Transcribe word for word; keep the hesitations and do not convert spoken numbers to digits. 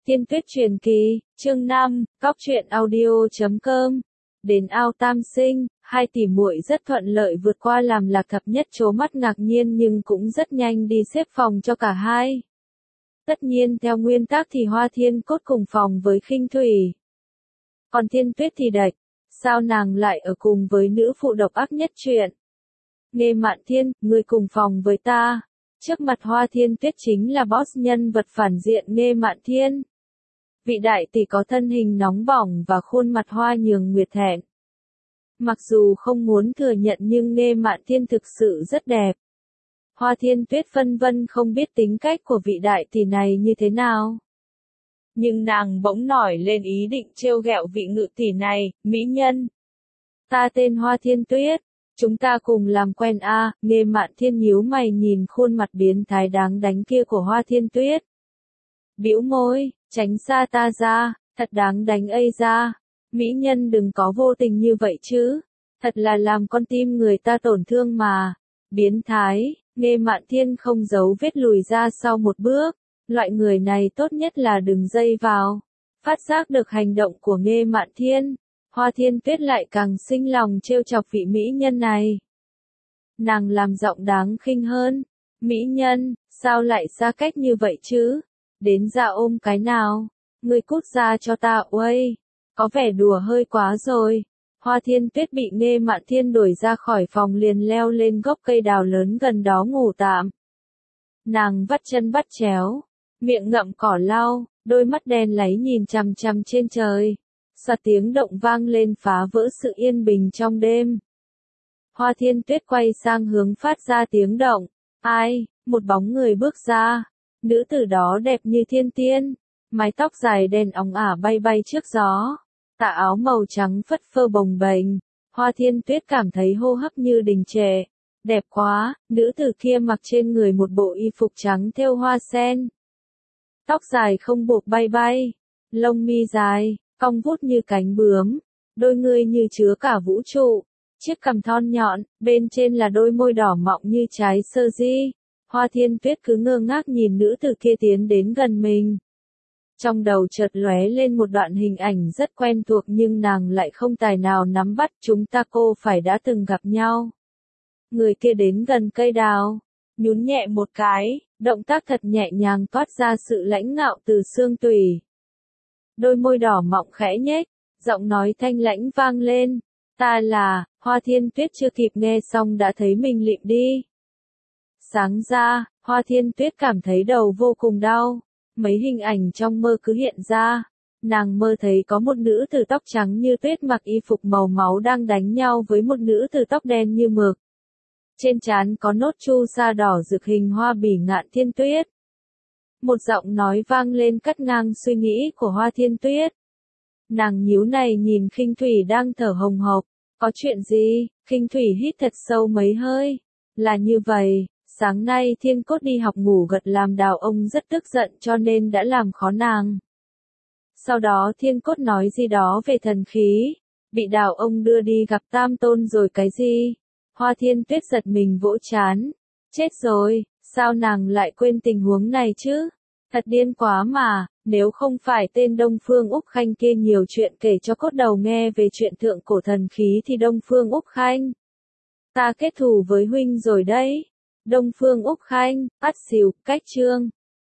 Thiên Tuyết truyền kỳ, chương năm, cóc truyện audio chấm com. Đến ao tam sinh, hai tỷ muội rất thuận lợi vượt qua làm Lạc Thập Nhất trố mắt ngạc nhiên nhưng cũng rất nhanh đi xếp phòng cho cả hai. Tất nhiên theo nguyên tắc thì Hoa Thiên Cốt cùng phòng với Khinh Thủy. Còn Thiên Tuyết thì đạch, sao nàng lại ở cùng với nữ phụ độc ác nhất chuyện? Nghe Mạn Thiên, ngươi cùng phòng với ta. Trước mặt Hoa Thiên Tuyết chính là boss nhân vật phản diện Nghe Mạn Thiên. Vị đại tỷ có thân hình nóng bỏng và khuôn mặt hoa nhường nguyệt thẹn. Mặc dù không muốn thừa nhận nhưng Nghe Mạn Thiên thực sự rất đẹp. Hoa Thiên Tuyết phân vân không biết tính cách của vị đại tỷ này như thế nào. Nhưng nàng bỗng nổi lên ý định trêu ghẹo vị ngự tỷ này, mỹ nhân. Ta tên Hoa Thiên Tuyết, chúng ta cùng làm quen a. À, Nghe Mạn Thiên nhíu mày nhìn khuôn mặt biến thái đáng đánh kia của Hoa Thiên Tuyết. Bĩu môi, tránh xa ta ra, thật đáng đánh ây ra. Mỹ nhân đừng có vô tình như vậy chứ, thật là làm con tim người ta tổn thương mà. Biến thái, Nghe Mạn Thiên không giấu vết lùi ra sau một bước. Loại người này tốt nhất là đừng dây vào. Phát giác được hành động của Nghe Mạn Thiên, Hoa Thiên Tuyết lại càng sinh lòng trêu chọc vị mỹ nhân này. Nàng làm giọng đáng khinh hơn. Mỹ nhân, sao lại xa cách như vậy chứ? Đến ra ôm cái nào? Ngươi cút ra cho ta uây. Có vẻ đùa hơi quá rồi. Hoa Thiên Tuyết bị Nghe Mạn Thiên đuổi ra khỏi phòng liền leo lên gốc cây đào lớn gần đó ngủ tạm. Nàng vắt chân bắt chéo, miệng ngậm cỏ lau, đôi mắt đen láy nhìn chằm chằm trên trời. Xoạt tiếng động vang lên phá vỡ sự yên bình trong đêm. Hoa Thiên Tuyết quay sang hướng phát ra tiếng động. Ai? Một bóng người bước ra. Nữ tử đó đẹp như thiên tiên. Mái tóc dài đen óng ả bay bay trước gió. Tà áo màu trắng phất phơ bồng bềnh. Hoa Thiên Tuyết cảm thấy hô hấp như đình trệ. Đẹp quá, nữ tử kia mặc trên người một bộ y phục trắng thêu hoa sen. Tóc dài không buộc bay bay. Lông mi dài, cong vút như cánh bướm. Đôi ngươi như chứa cả vũ trụ. Chiếc cằm thon nhọn, bên trên là đôi môi đỏ mọng như trái sơ di. Hoa Thiên Tuyết cứ ngơ ngác nhìn nữ tử kia tiến đến gần mình. Trong đầu chợt lóe lên một đoạn hình ảnh rất quen thuộc nhưng nàng lại không tài nào nắm bắt. Chúng ta cô phải đã từng gặp nhau. Người kia đến gần cây đào, nhún nhẹ một cái, động tác thật nhẹ nhàng toát ra sự lãnh ngạo từ xương tủy. Đôi môi đỏ mọng khẽ nhếch, giọng nói thanh lãnh vang lên. Ta là, Hoa Thiên Tuyết chưa kịp nghe xong đã thấy mình lịm đi. Sáng ra, Hoa Thiên Tuyết cảm thấy đầu vô cùng đau. Mấy hình ảnh trong mơ cứ hiện ra. Nàng mơ thấy có một nữ tử tóc trắng như tuyết mặc y phục màu máu đang đánh nhau với một nữ tử tóc đen như mực. Trên trán có nốt chu sa đỏ rực hình hoa bỉ ngạn thiên tuyết. Một giọng nói vang lên cắt ngang suy nghĩ của Hoa Thiên Tuyết. Nàng nhíu này nhìn Khinh Thủy đang thở hồng hộc. Có chuyện gì? Khinh Thủy hít thật sâu mấy hơi. Là như vậy, sáng nay Thiên Cốt đi học ngủ gật làm Đào ông rất tức giận cho nên đã làm khó nàng. Sau đó Thiên Cốt nói gì đó về thần khí. Bị Đào ông đưa đi gặp Tam Tôn rồi cái gì? Hoa Thiên Tuyết giật mình vỗ chán. Chết rồi, sao nàng lại quên tình huống này chứ? Thật điên quá mà, nếu không phải tên Đông Phương Úc Khanh kia nhiều chuyện kể cho cốt đầu nghe về chuyện thượng cổ thần khí thì Đông Phương Úc Khanh. Ta kết thù với huynh rồi đấy. Đông Phương Úc Khanh, ắt xìu, cách chương.